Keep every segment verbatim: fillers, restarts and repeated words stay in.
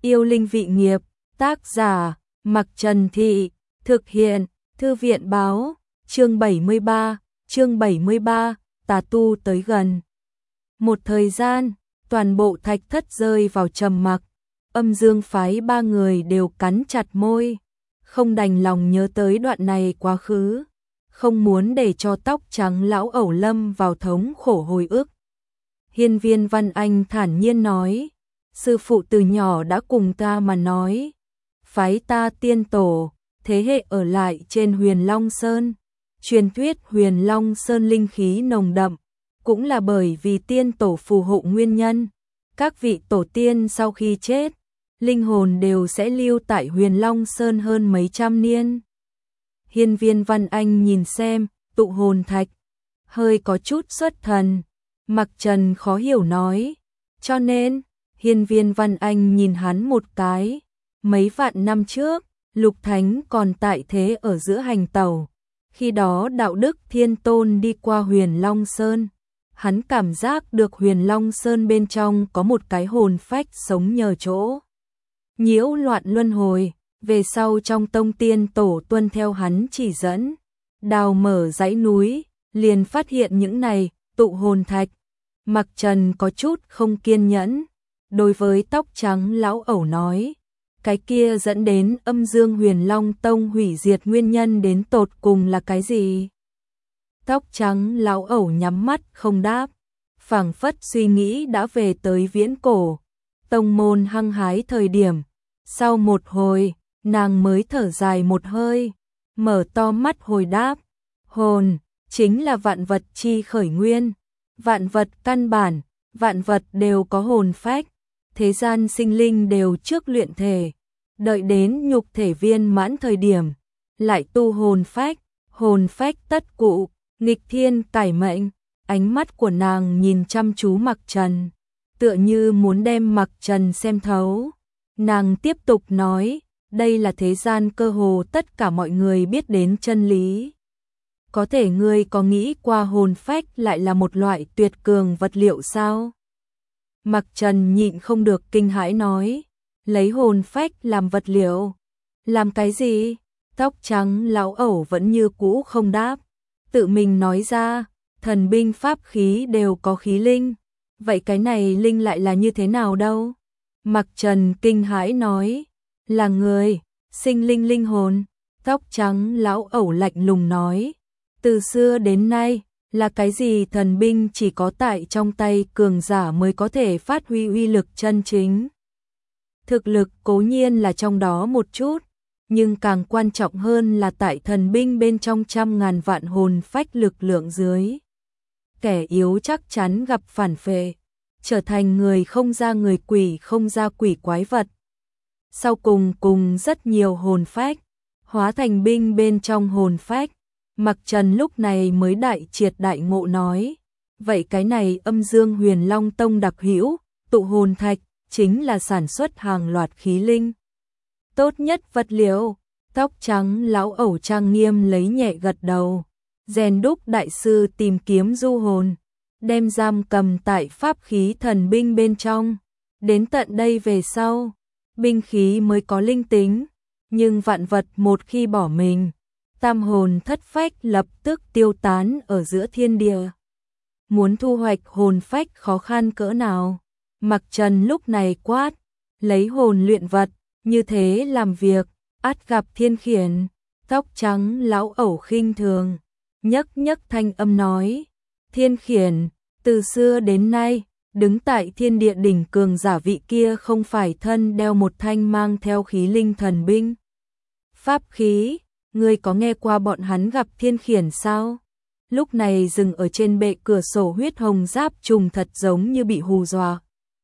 Yêu linh vị nghiệp, tác giả, Mặc Trần Thị, thực hiện, Thư viện báo, chương bảy mươi ba, chương bảy mươi ba, tà tu tới gần. Một thời gian, toàn bộ thạch thất rơi vào trầm mặc, Âm Dương phái ba người đều cắn chặt môi, không đành lòng nhớ tới đoạn này quá khứ, không muốn để cho tóc trắng lão ẩu lâm vào thống khổ hồi ức. Hiên Viên Văn Anh thản nhiên nói, sư phụ từ nhỏ đã cùng ta mà nói, phái ta tiên tổ, thế hệ ở lại trên Huyền Long Sơn, truyền thuyết Huyền Long Sơn linh khí nồng đậm, cũng là bởi vì tiên tổ phù hộ nguyên nhân, các vị tổ tiên sau khi chết, linh hồn đều sẽ lưu tại Huyền Long Sơn hơn mấy trăm niên. Hiên Viên Văn Anh nhìn xem, tụ hồn thạch, hơi có chút xuất thần. Mặc Trần khó hiểu nói, cho nên, Hiên Viên Văn Anh nhìn hắn một cái, mấy vạn năm trước, Lục Thánh còn tại thế ở giữa hành tẩu, khi đó đạo đức thiên tôn đi qua Huyền Long Sơn, hắn cảm giác được Huyền Long Sơn bên trong có một cái hồn phách sống nhờ chỗ nhiễu loạn luân hồi, về sau trong tông tiên tổ tuân theo hắn chỉ dẫn, đào mở dãy núi, liền phát hiện những này, tụ hồn thạch. Mặc Trần có chút không kiên nhẫn, đối với tóc trắng lão ẩu nói, cái kia dẫn đến Âm Dương Huyền Long Tông hủy diệt nguyên nhân đến tột cùng là cái gì? Tóc trắng lão ẩu nhắm mắt không đáp, phảng phất suy nghĩ đã về tới viễn cổ, tông môn hăng hái thời điểm, sau một hồi, nàng mới thở dài một hơi, mở to mắt hồi đáp, hồn, chính là vạn vật chi khởi nguyên. Vạn vật căn bản, vạn vật đều có hồn phách, thế gian sinh linh đều trước luyện thể, đợi đến nhục thể viên mãn thời điểm, lại tu hồn phách, hồn phách tất cụ, nghịch thiên cải mệnh. Ánh mắt của nàng nhìn chăm chú Mặc Trần, tựa như muốn đem Mặc Trần xem thấu. Nàng tiếp tục nói, đây là thế gian cơ hồ tất cả mọi người biết đến chân lý. Có thể ngươi có nghĩ qua hồn phách lại là một loại tuyệt cường vật liệu sao? Mặc Trần nhịn không được kinh hãi nói, lấy hồn phách làm vật liệu. Làm cái gì? Tóc trắng lão ẩu vẫn như cũ không đáp. Tự mình nói ra, thần binh pháp khí đều có khí linh. Vậy cái này linh lại là như thế nào đâu? Mặc Trần kinh hãi nói, là người, sinh linh linh hồn. Tóc trắng lão ẩu lạnh lùng nói, từ xưa đến nay, là cái gì thần binh chỉ có tại trong tay cường giả mới có thể phát huy uy lực chân chính. Thực lực cố nhiên là trong đó một chút, nhưng càng quan trọng hơn là tại thần binh bên trong trăm ngàn vạn hồn phách lực lượng dưới. Kẻ yếu chắc chắn gặp phản phệ, trở thành người không ra người quỷ không ra quỷ quái vật. Sau cùng cùng rất nhiều hồn phách, hóa thành binh bên trong hồn phách. Mặc Trần lúc này mới đại triệt đại ngộ nói, vậy cái này Âm Dương Huyền Long Tông đặc hữu, tụ hồn thạch, chính là sản xuất hàng loạt khí linh. Tốt nhất vật liệu, tóc trắng lão ẩu trang nghiêm lấy nhẹ gật đầu, rèn đúc đại sư tìm kiếm du hồn, đem giam cầm tại pháp khí thần binh bên trong, đến tận đây về sau, binh khí mới có linh tính, nhưng vạn vật một khi bỏ mình, tam hồn thất phách lập tức tiêu tán ở giữa thiên địa. Muốn thu hoạch hồn phách khó khăn cỡ nào? Mặc Trần lúc này quát, lấy hồn luyện vật, như thế làm việc, ắt gặp thiên khiển. Tóc trắng lão ẩu khinh thường, nhấc nhấc thanh âm nói, thiên khiển, từ xưa đến nay, đứng tại thiên địa đỉnh cường giả vị kia không phải thân đeo một thanh mang theo khí linh thần binh. Pháp khí, ngươi có nghe qua bọn hắn gặp thiên khiển sao? Lúc này dừng ở trên bệ cửa sổ huyết hồng giáp trùng thật giống như bị hù dọa.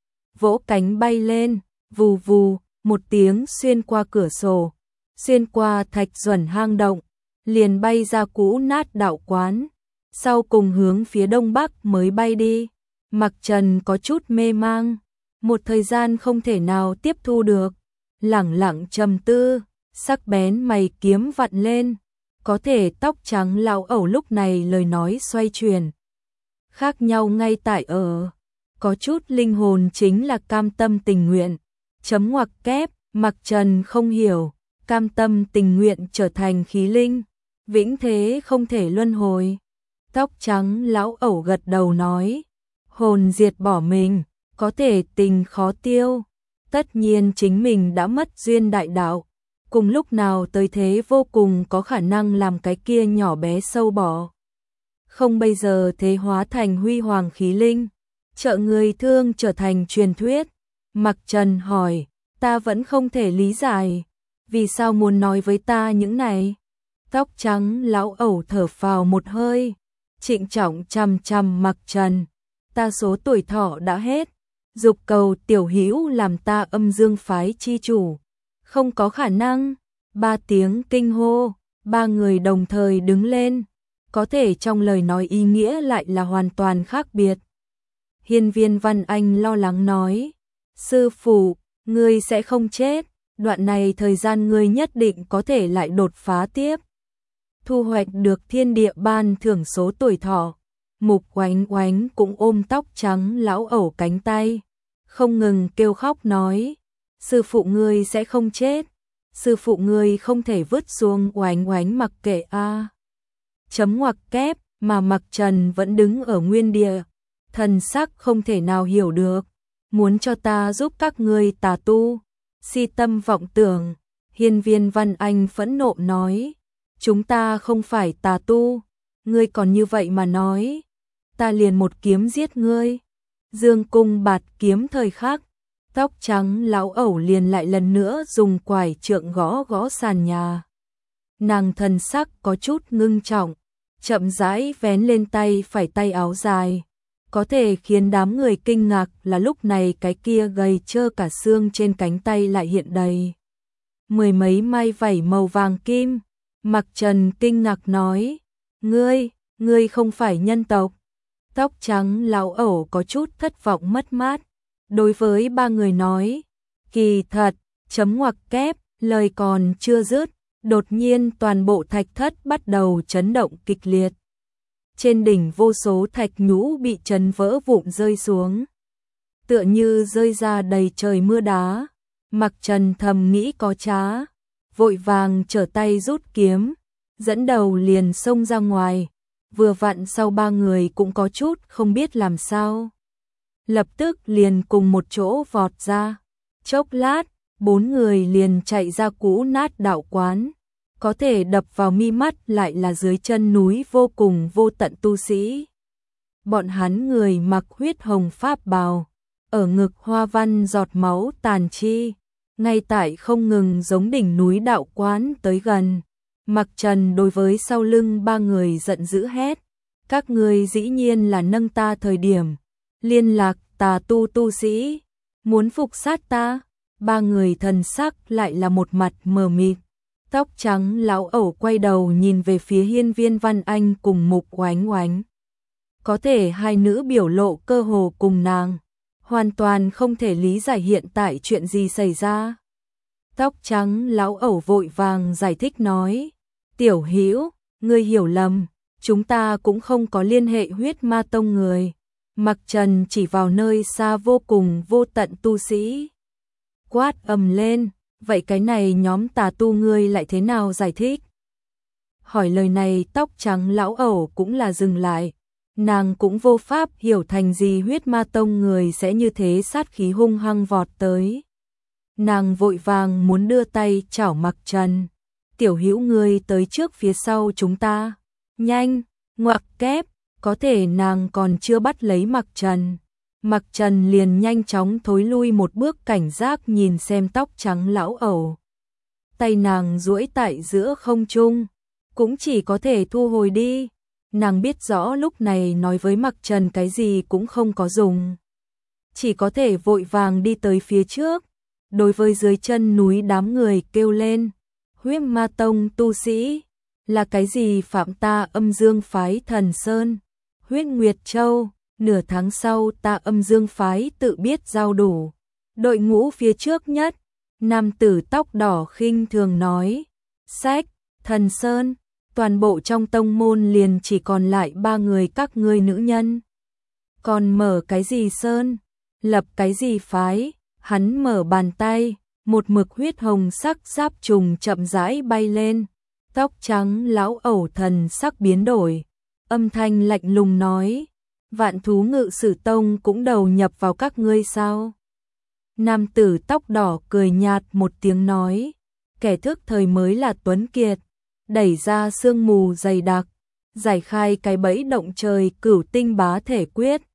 Vỗ cánh bay lên, vù vù, một tiếng xuyên qua cửa sổ, xuyên qua thạch duẩn hang động, liền bay ra cũ nát đạo quán, sau cùng hướng phía đông bắc mới bay đi. Mặc Trần có chút mê mang, một thời gian không thể nào tiếp thu được, lẳng lặng trầm tư. Sắc bén mày kiếm vặn lên, có thể tóc trắng lão ẩu lúc này lời nói xoay chuyển. Khác nhau ngay tại ở, có chút linh hồn chính là cam tâm tình nguyện, Chấm ngoặc kép, Mặc Trần không hiểu, cam tâm tình nguyện trở thành khí linh, vĩnh thế không thể luân hồi. Tóc trắng lão ẩu gật đầu nói, hồn diệt bỏ mình, có thể tình khó tiêu, tất nhiên chính mình đã mất duyên đại đạo, cùng lúc nào tới thế vô cùng có khả năng làm cái kia nhỏ bé sâu bỏ. Không bây giờ thế hóa thành huy hoàng khí linh, trợ người thương trở thành truyền thuyết. Mặc Trần hỏi, ta vẫn không thể lý giải, vì sao muốn nói với ta những này? Tóc trắng lão ẩu thở phào một hơi, trịnh trọng chằm chằm Mặc Trần, ta số tuổi thọ đã hết, dục cầu tiểu hữu làm ta âm dương phái chi chủ, không có khả năng. Ba tiếng kinh hô, ba người đồng thời đứng lên, có thể trong lời nói ý nghĩa lại là hoàn toàn khác biệt. Hiên Viên Văn Anh lo lắng nói, sư phụ, ngươi sẽ không chết, đoạn này thời gian ngươi nhất định có thể lại đột phá tiếp. Thu hoạch được thiên địa ban thưởng số tuổi thọ. Mục Oánh Oánh cũng ôm tóc trắng lão ẩu cánh tay, không ngừng kêu khóc nói, sư phụ ngươi sẽ không chết, sư phụ ngươi không thể vứt xuống. Oánh Oánh mặc kệ a. Chấm ngoặc kép, mà Mặc Trần vẫn đứng ở nguyên địa, thần sắc không thể nào hiểu được, muốn cho ta giúp các ngươi tà tu, si tâm vọng tưởng. Hiên Viên Văn Anh phẫn nộ nói, chúng ta không phải tà tu, ngươi còn như vậy mà nói, ta liền một kiếm giết ngươi. Dương cung bạt kiếm thời khắc, tóc trắng lão ẩu liền lại lần nữa dùng quải trượng gõ gõ sàn nhà. Nàng thần sắc có chút ngưng trọng, chậm rãi vén lên tay phải tay áo dài. Có thể khiến đám người kinh ngạc là lúc này cái kia gầy trơ cả xương trên cánh tay lại hiện đầy mười mấy mai vảy màu vàng kim. Mặc Trần kinh ngạc nói, ngươi, ngươi không phải nhân tộc. Tóc trắng lão ẩu có chút thất vọng mất mát, đối với ba người nói, kỳ thật, chấm ngoặc kép, lời còn chưa dứt, đột nhiên toàn bộ thạch thất bắt đầu chấn động kịch liệt. Trên đỉnh vô số thạch nhũ bị chấn vỡ vụn rơi xuống, tựa như rơi ra đầy trời mưa đá. Mặc Trần thầm nghĩ có trá, vội vàng trở tay rút kiếm, dẫn đầu liền xông ra ngoài, vừa vặn sau ba người cũng có chút không biết làm sao. Lập tức liền cùng một chỗ vọt ra, chốc lát, bốn người liền chạy ra cũ nát đạo quán, có thể đập vào mi mắt lại là dưới chân núi vô cùng vô tận tu sĩ. Bọn hắn người mặc huyết hồng pháp bào, ở ngực hoa văn giọt máu tàn chi, ngay tại không ngừng giống đỉnh núi đạo quán tới gần. Mặc Trần đối với sau lưng ba người giận dữ hét, các ngươi dĩ nhiên là nâng ta thời điểm liên lạc tà tu tu sĩ, muốn phục sát ta. Ba người thần sắc lại là một mặt mờ mịt. Tóc trắng lão ẩu quay đầu nhìn về phía Hiên Viên Văn Anh cùng Mục Oánh Oánh. Có thể hai nữ biểu lộ cơ hồ cùng nàng, hoàn toàn không thể lý giải hiện tại chuyện gì xảy ra. Tóc trắng lão ẩu vội vàng giải thích nói, tiểu hữu, ngươi hiểu lầm, chúng ta cũng không có liên hệ huyết ma tông người. Mặc Trần chỉ vào nơi xa vô cùng vô tận tu sĩ, quát ầm lên, vậy cái này nhóm tà tu ngươi lại thế nào giải thích? Hỏi lời này tóc trắng lão ẩu cũng là dừng lại, nàng cũng vô pháp hiểu thành gì huyết ma tông người sẽ như thế sát khí hung hăng vọt tới. Nàng vội vàng muốn đưa tay chảo Mặc Trần, tiểu hữu ngươi tới trước phía sau chúng ta, nhanh, ngoặc kép. Có thể nàng còn chưa bắt lấy Mặc Trần, Mặc Trần liền nhanh chóng thối lui một bước cảnh giác nhìn xem tóc trắng lão ẩu. Tay nàng duỗi tại giữa không trung, cũng chỉ có thể thu hồi đi. Nàng biết rõ lúc này nói với Mặc Trần cái gì cũng không có dùng, chỉ có thể vội vàng đi tới phía trước, đối với dưới chân núi đám người kêu lên, huyết ma tông tu sĩ, là cái gì phạm ta âm dương phái Thần Sơn, Huyết Nguyệt Châu, nửa tháng sau ta âm dương phái tự biết giao đủ. Đội ngũ phía trước nhất, nam tử tóc đỏ khinh thường nói, sách, Thần Sơn, toàn bộ trong tông môn liền chỉ còn lại ba người các ngươi nữ nhân. Còn mở cái gì sơn, lập cái gì phái, Hắn mở bàn tay, một mực huyết hồng sắc giáp trùng chậm rãi bay lên, tóc trắng lão ẩu thần sắc biến đổi, âm thanh lạnh lùng nói, Vạn Thú Ngự Sử Tông cũng đầu nhập vào các ngươi sao? Nam tử tóc đỏ cười nhạt một tiếng nói, kẻ thức thời mới là Tuấn Kiệt, đẩy ra sương mù dày đặc, giải khai cái bẫy động trời cửu tinh bá thể quyết,